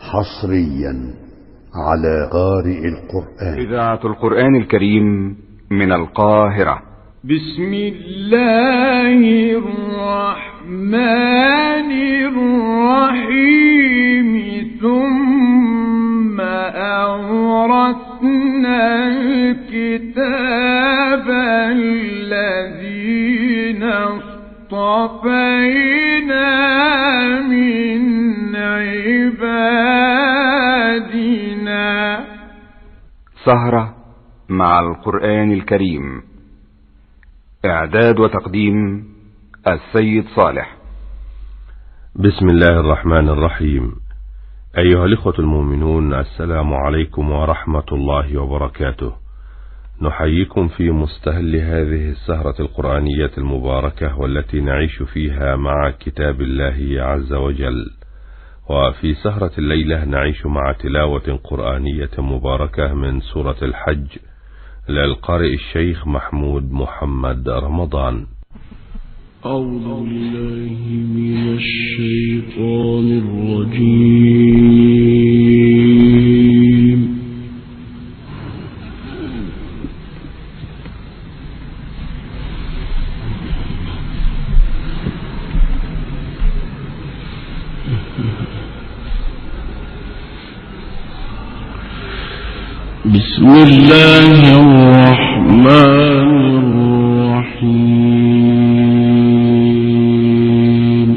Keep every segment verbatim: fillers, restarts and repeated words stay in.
حصريا على قارئ القرآن. إذاعة القرآن الكريم من القاهرة. بسم الله الرحمن الرحيم. ثم أورثنا الكتاب الذين اصطفينا من عبادنا. سهرة مع القرآن الكريم. إعداد وتقديم السيد صالح. بسم الله الرحمن الرحيم. أيها الإخوة المؤمنون، السلام عليكم ورحمة الله وبركاته. نحييكم في مستهل هذه السهرة القرآنية المباركة، والتي نعيش فيها مع كتاب الله عز وجل. وفي سهرة الليلة نعيش مع تلاوة قرآنية مباركة من سورة الحج للقارئ الشيخ محمود محمد رمضان. أعوذ بالله من الشيطان الرجيم. بسم الله الرحمن الرحيم.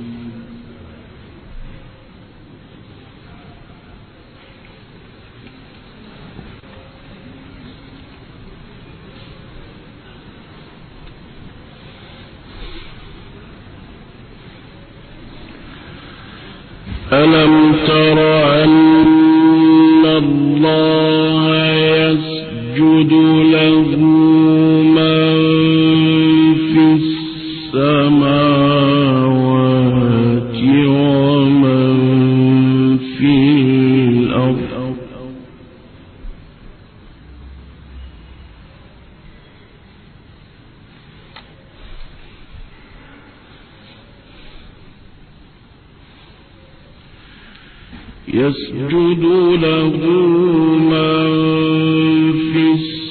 ألم تر أن الله يسجد له من في السماوات ومن في الأرض يسجد له من في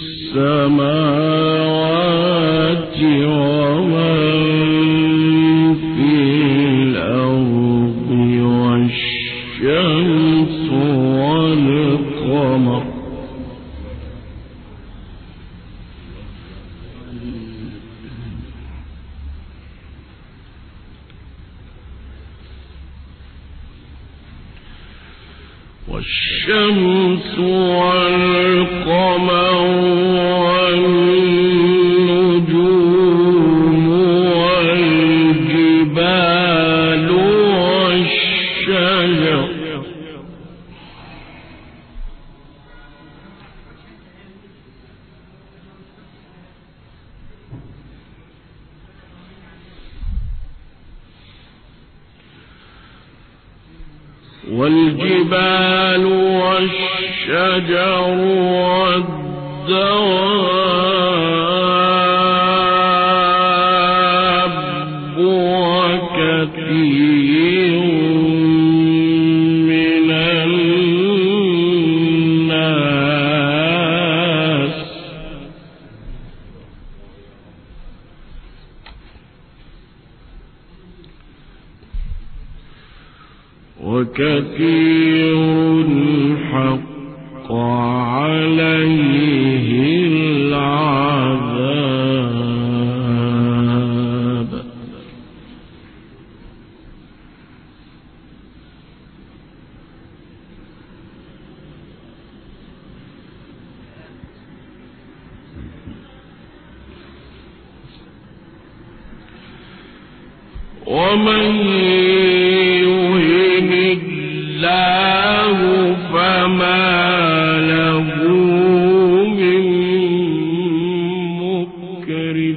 السماوات ومن في الأرض والشمس والقمر والشمس والقمر والنجوم والجبال والشجر والجبال والشجر والدواب وكثير من الناس وكثير حق عليه العذاب. ومن يهن الله فما له من مكرم.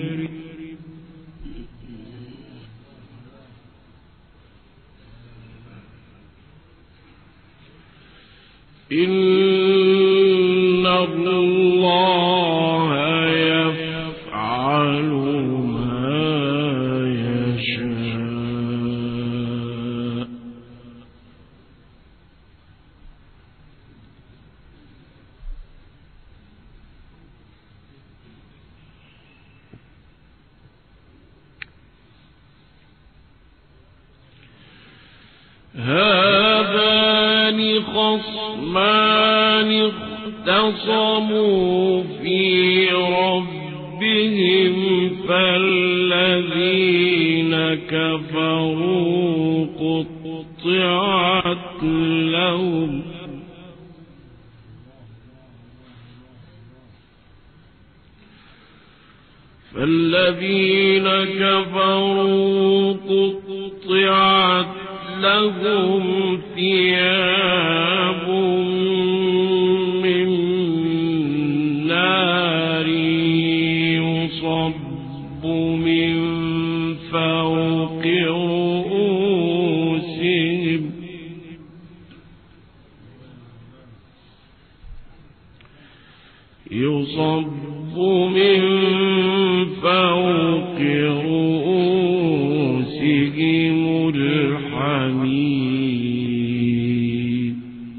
إن الله يفعل ما يشاء. هذان خصمان اختصموا في ربهم فالذين كفروا قطعت لهم فالذين كفروا قطعت لهم ثياب من نار يصب من فوق رؤوسهم يصب من فوق رؤوسهم الحميم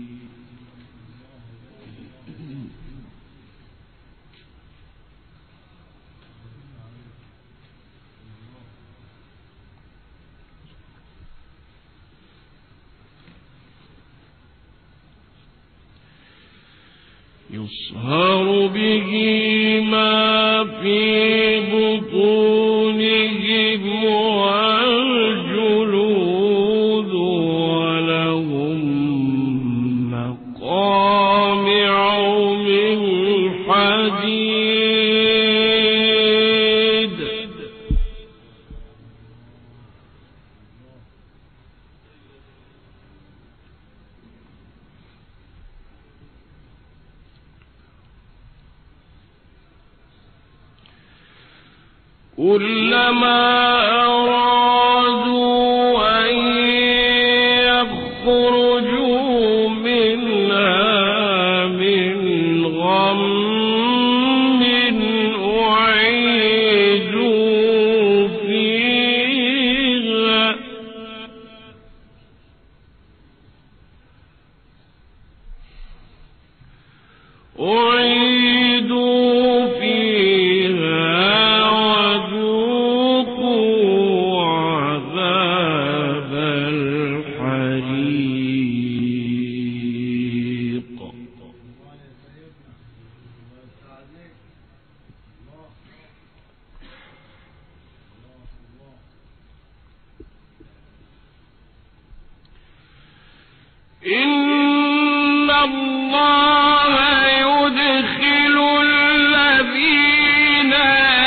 يصهر به ما في بطونهم والجلود ولهم مقامع من حديد كلما أرادوا أن يخرجوا منها من غم أعيدوا فيها أعيدوا فيها إن الله يدخل الذين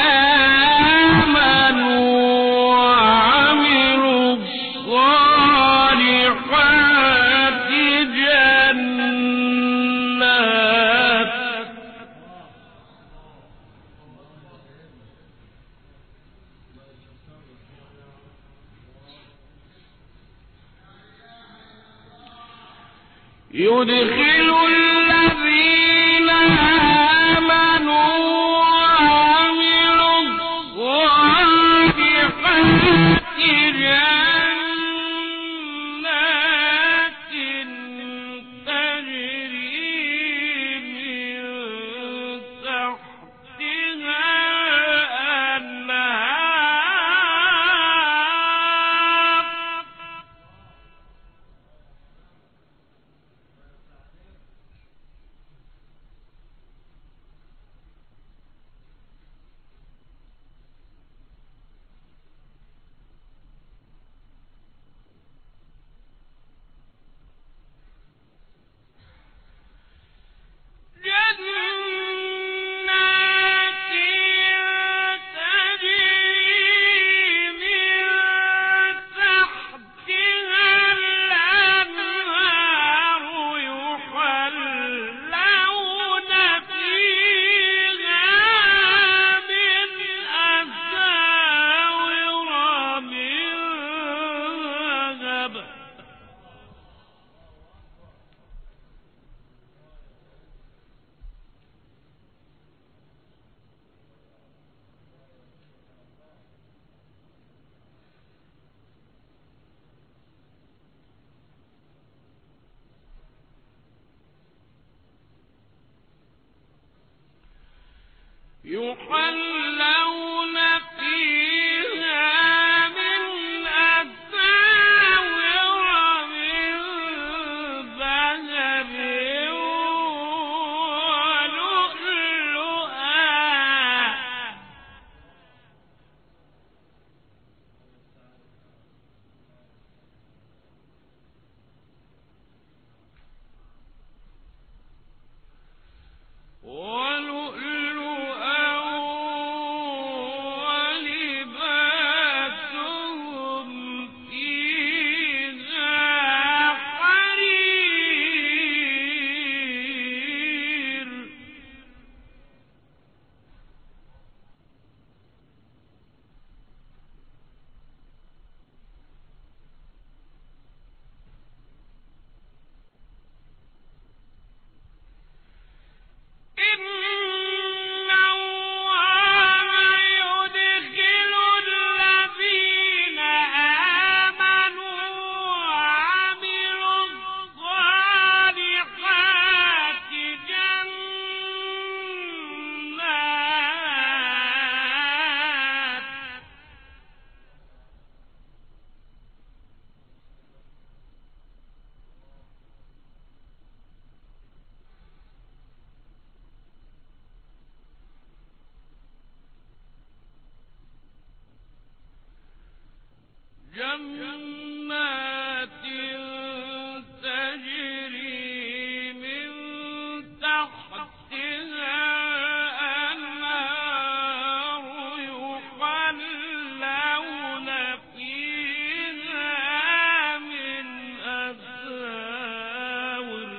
آمنوا وعملوا الصالحات جنات يدخل الذين آمنوا وعملوا الصالحات جنات تجري من تحتها الأنهار يحلون فيها من أساور من جنات تجري من تحتها الأنهار يحلون فيها من أساور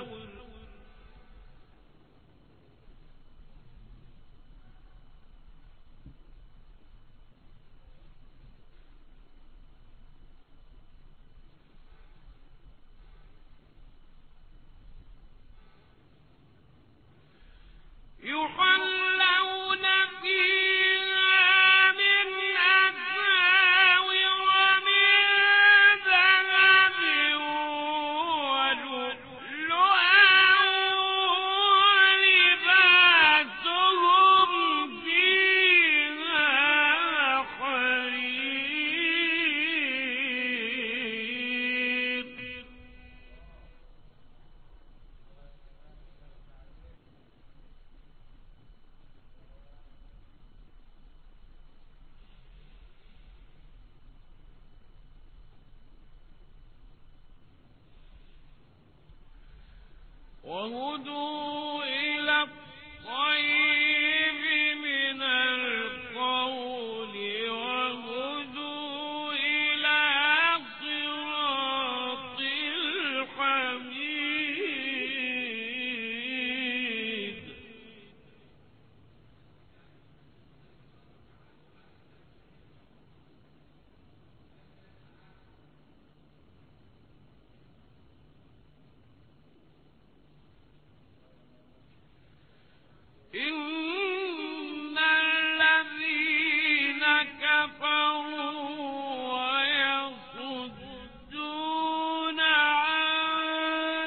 يحلون فيها من أساور من ذهب ولؤلؤا ولباسهم فيها حرير وهدوا إلى الطيب من القول وهدوا إلى صراط الحميد إن الذين كفروا ويصدون عن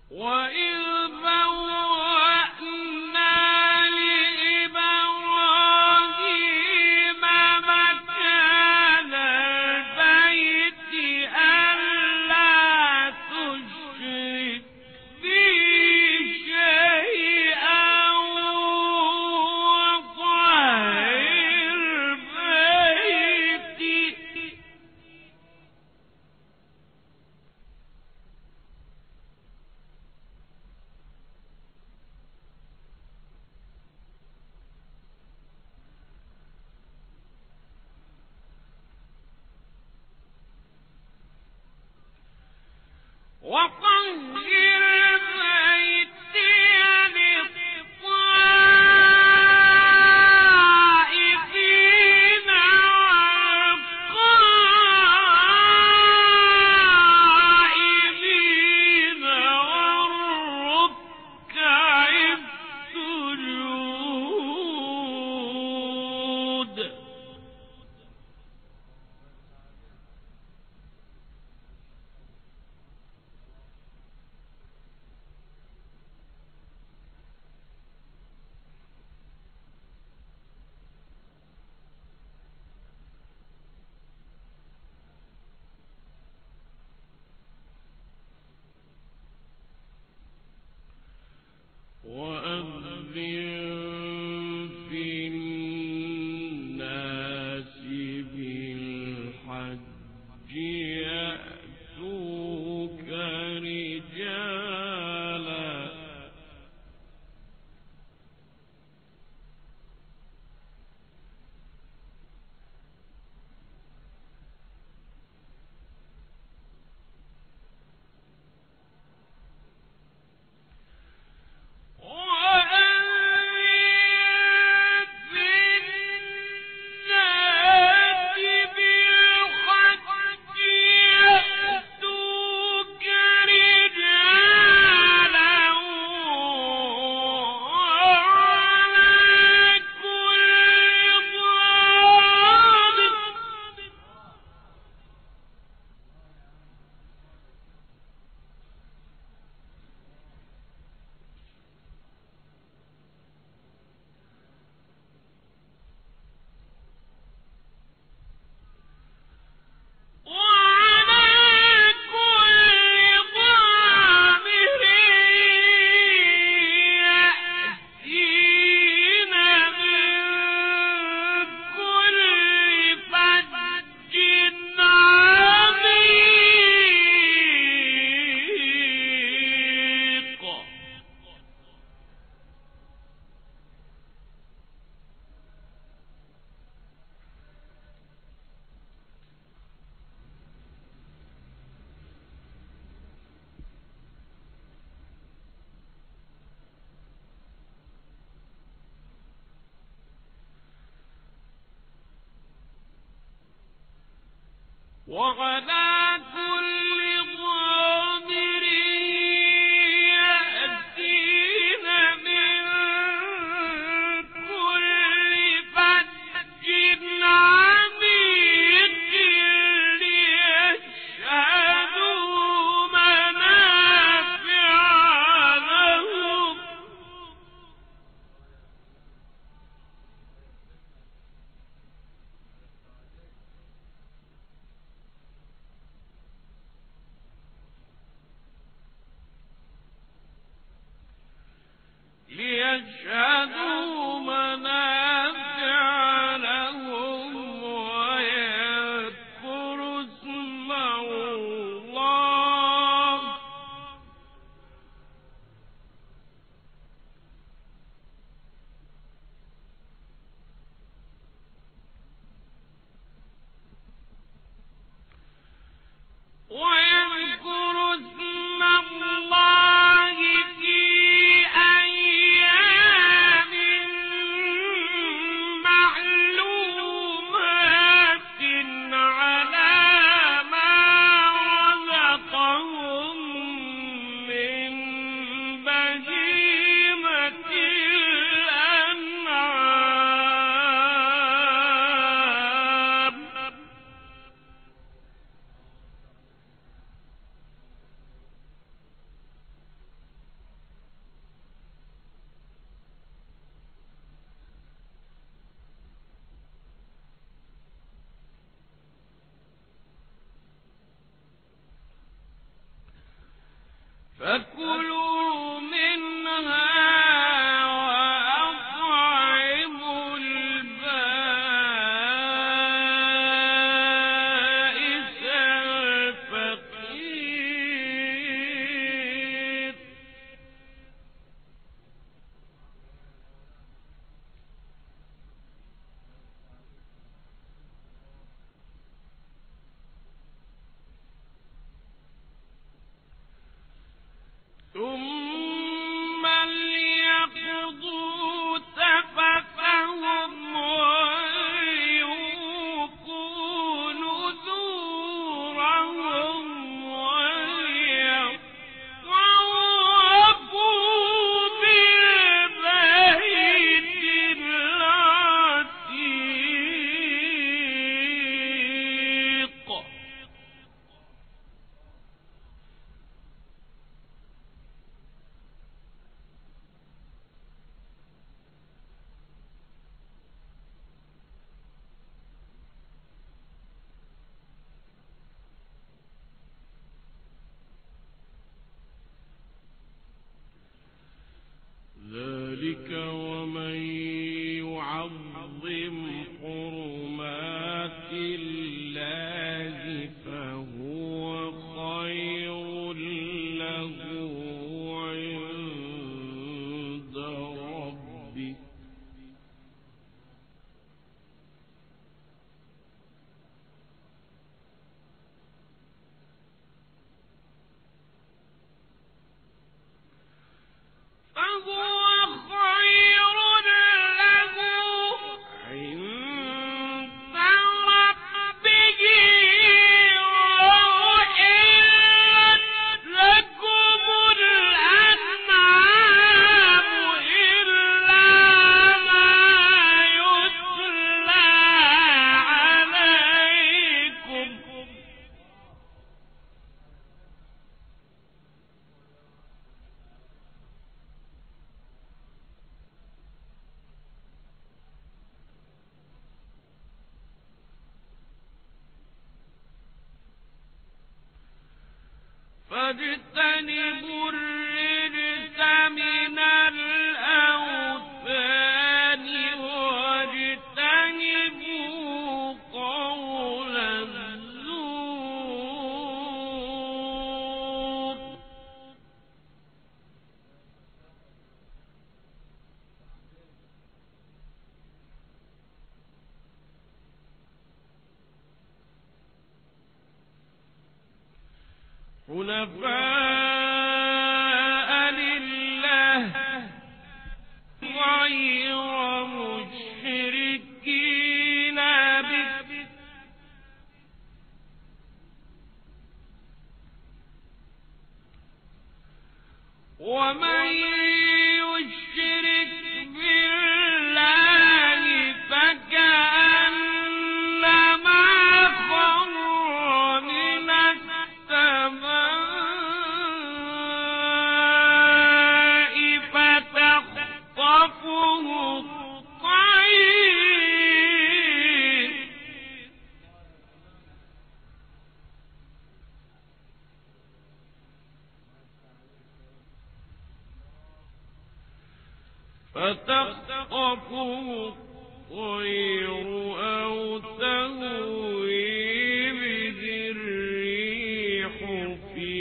وإذ بوأنا لإبراهيم مكان البيت ألا تشرك بي شيئا وطهر بيتي وطهر بيتي للطائفين والقائمين والركع السجود وأذن في الناس بالحج يأتوك رجالا وعلى كل ضامر يأتين من كل فج عميق ليشهدوا منافع لهم فكلوا منها وأطعموا البائس الفقير ثم ليقضوا تفثهم وليوفوا نذورهم وليطوفوا بالبيت العتيق ذلك ومن يعظم حرمات الله فهو خير له عند ربه فهو خير له عند ربه وأحلت لكم الأنعام إلا ما يتلى عليكم فاجتنبوا الرجس من الأوثان واجتنبوا قول الزور حنفاء لله غير مشركين به ومن يشرك بالله فكأنما خر من السماء فتخطفه الطير فتخطفه الطير أو تهوي به الريح في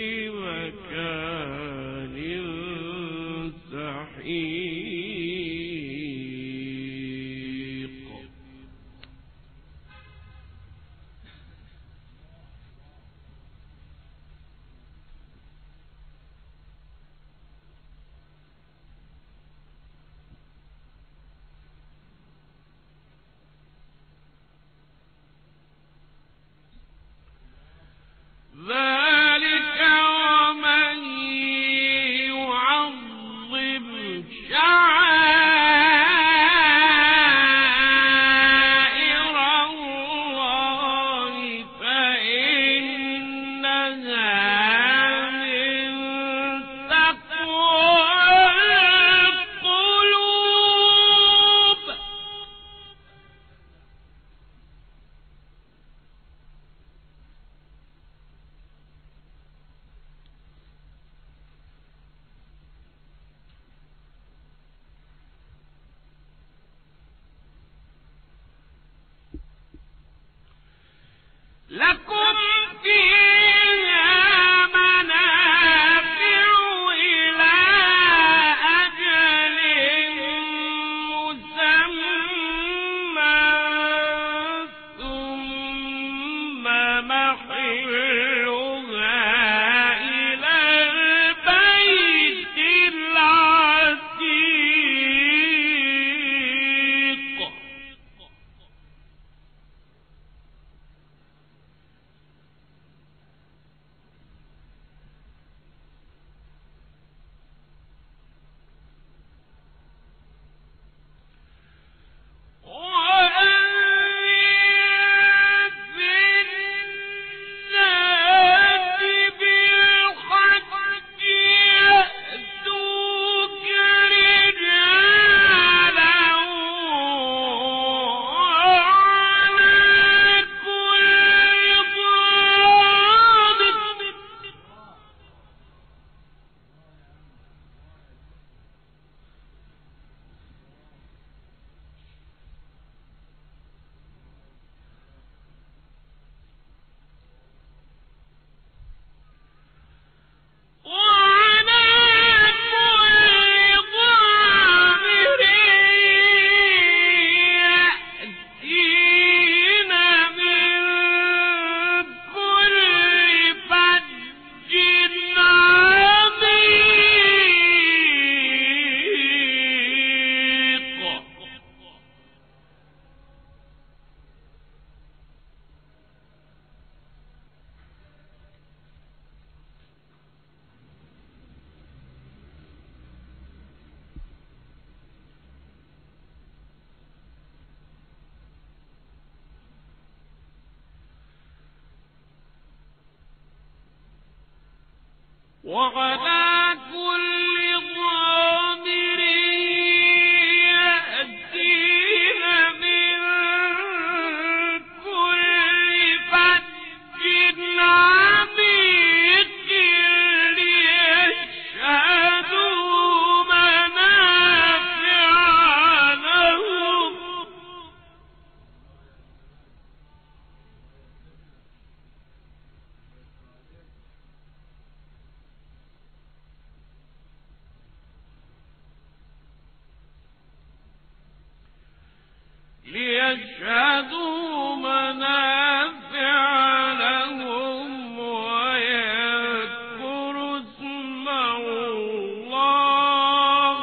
مكان سحيق وعلى كل ضامر يأتين من كل فج عميق ليشهدوا منافع لهم ليشهدوا منافع لهم ويذكروا اسم الله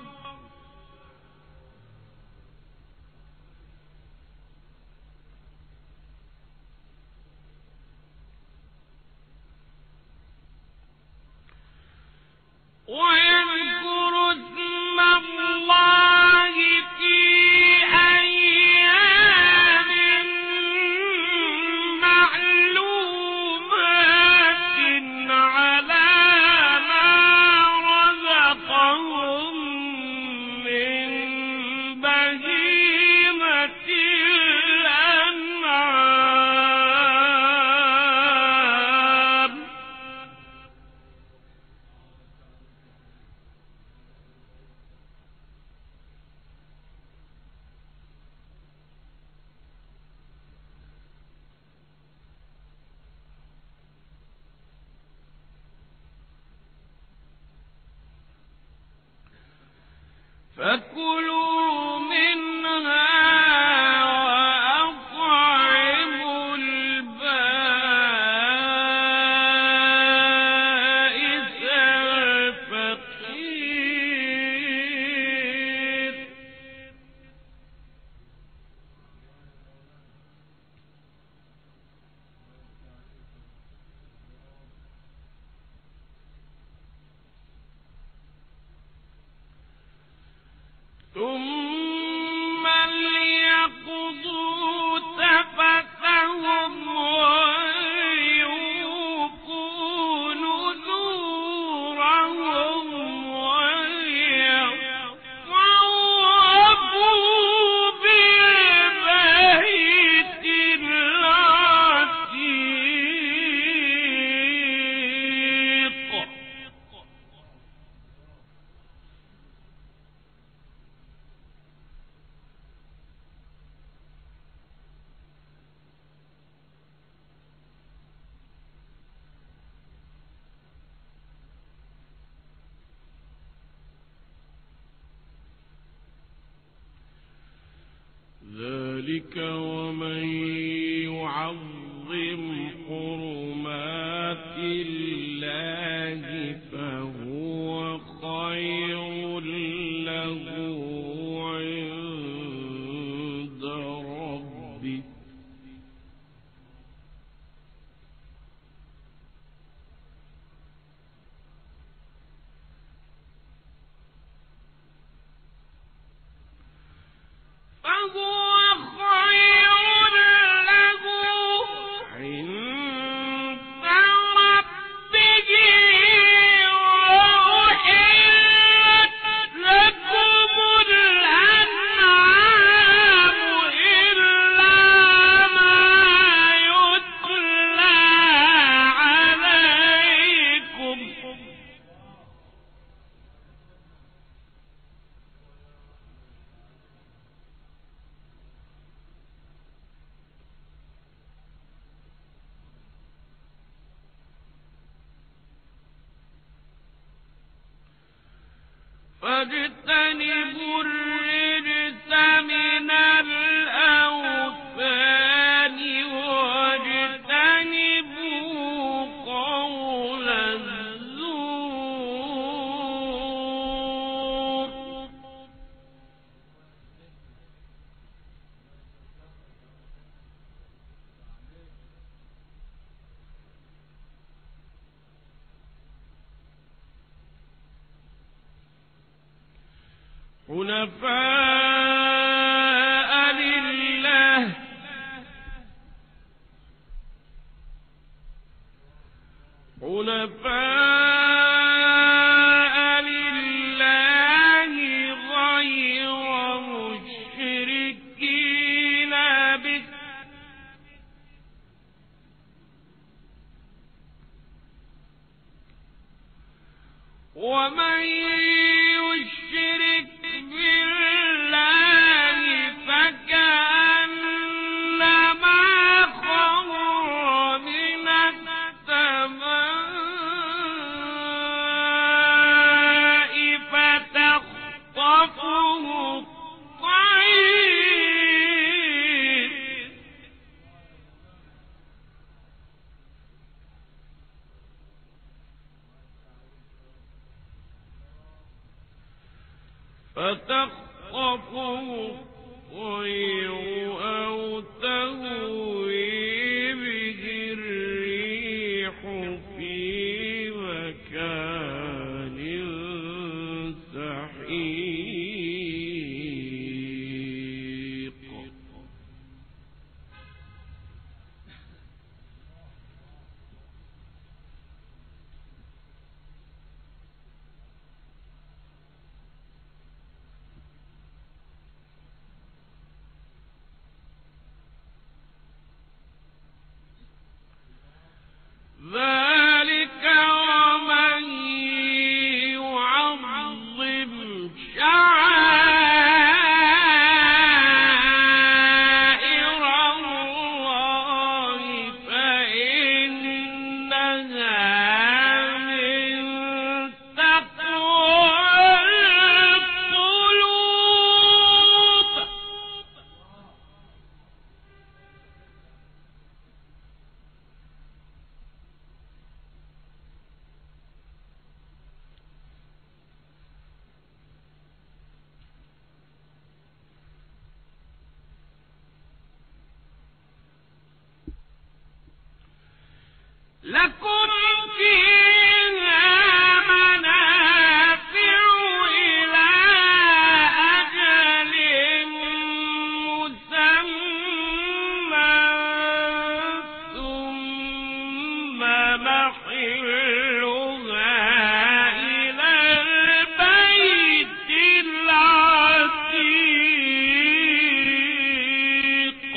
ويذكروا اسم الله في أيام معلومات على ما رزقهم من بهيمة الأنعام فكلوا منها وأطعموا البائس الفقير ثم ليقضوا تفثهم وليوفوا نذورهم وليطوفوا بالبيت العتيق ذلك ومن يعظم حرمات الله فهو خير له عند ربه فهو خير له عند ربه وأحلت لكم الأنعام إلا ما يتلى عليكم فاجتنبوا الرجس من الأوثان واجتنبوا قول الزور حنفاء لله حنفاء ومن يشرك بالله فكأنما خر من السماء فتخطفه الطير فتخطفه الطير أو تهوي به الريح في مكان سحيق ذلك ومن يعظم شعائر الله فإنها من تقوى القلوب لكم فيها منافع إلى أجل مسمى ثم محلها إلى البيت العتيق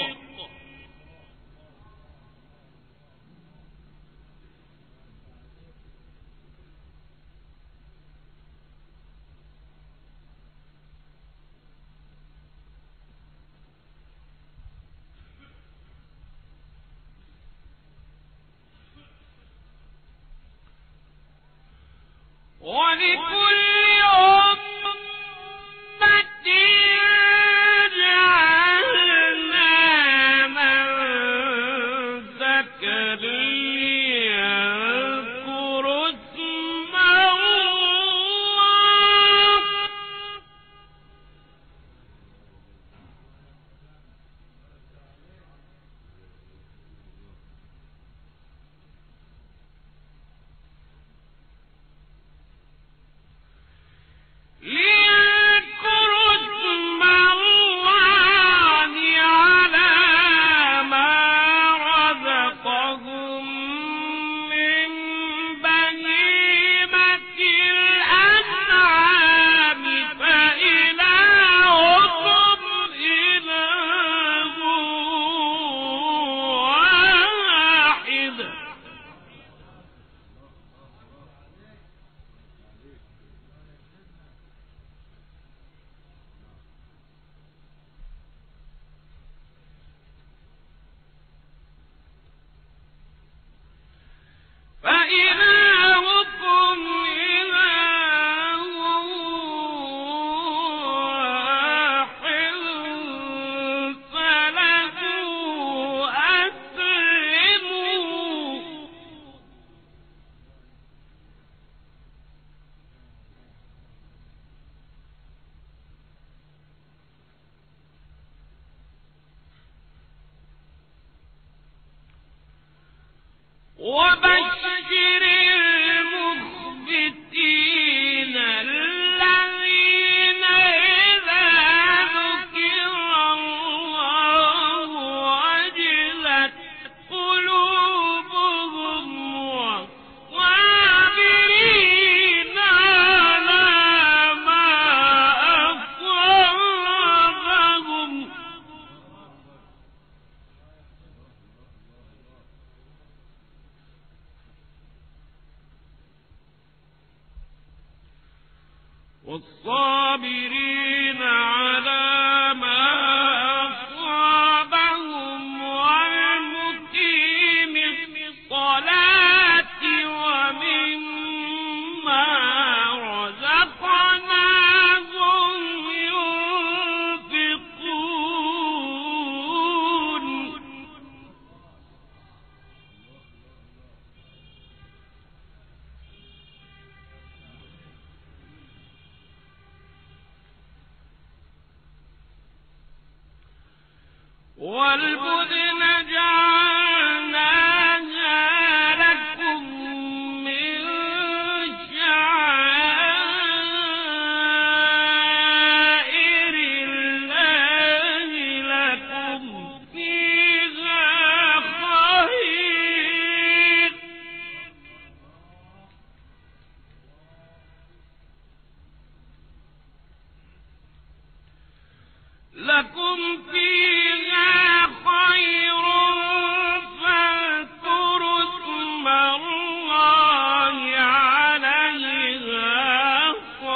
ولكل أمة جعلنا منسكا ليذكروا اسم الله ليذكروا اسم الله على ما رزقهم من بهيمة الأنعام فإلهكم إله واحد فإلهكم إله واحد فله أسلموا وبشر المخبتين الذين إذا ذكر الله وجلت قلوبهم والصابرين على ما أصابهم والصابرين على ما أصابهم والمقيم الصلاة ومما رزقناهم ينفقون والبدن جعلناها لكم من شعائر الله لكم فيها خير لكم فيها خير فاذكروا اسم الله عليها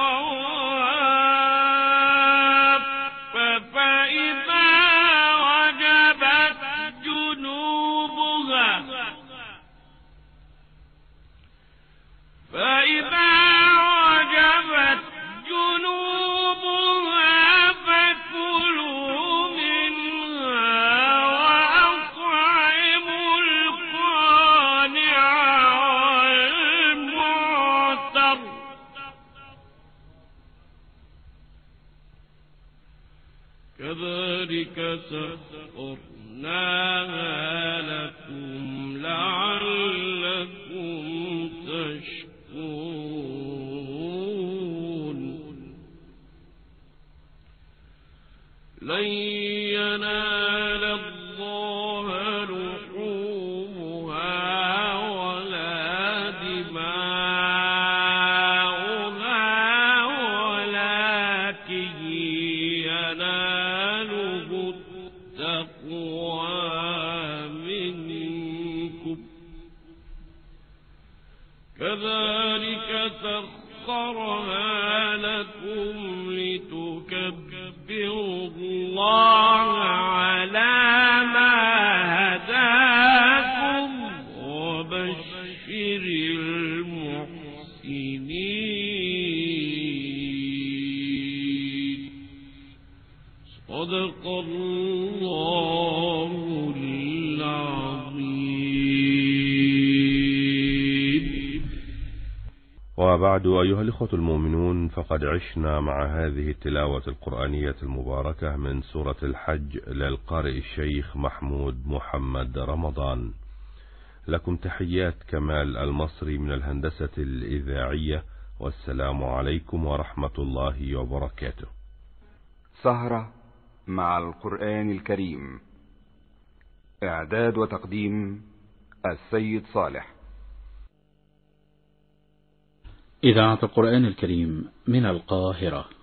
صواف فإذا وجبت جنوبها فإذا وجبت جنوبها فكلوا منها وأطعموا القانع والمعتر كذلك سخرناها لكم لعلكم تشكرون لن ينال الله لحومها ولا دماؤها ولكن يناله التقوى منكم كذلك سخرها لكم لتكبروا الله على ما هداكم وبشر المحسنين صدق الله العظيم. وبعد أيها الإخوة المؤمنون، فقد عشنا مع هذه التلاوة القرآنية المباركة من سورة الحج للقارئ الشيخ محمود محمد رمضان. لكم تحيات كمال المصري من الهندسة الإذاعية، والسلام عليكم ورحمة الله وبركاته. سهرة مع القرآن الكريم، إعداد وتقديم السيد صالح. إذاعة القرآن الكريم من القاهرة.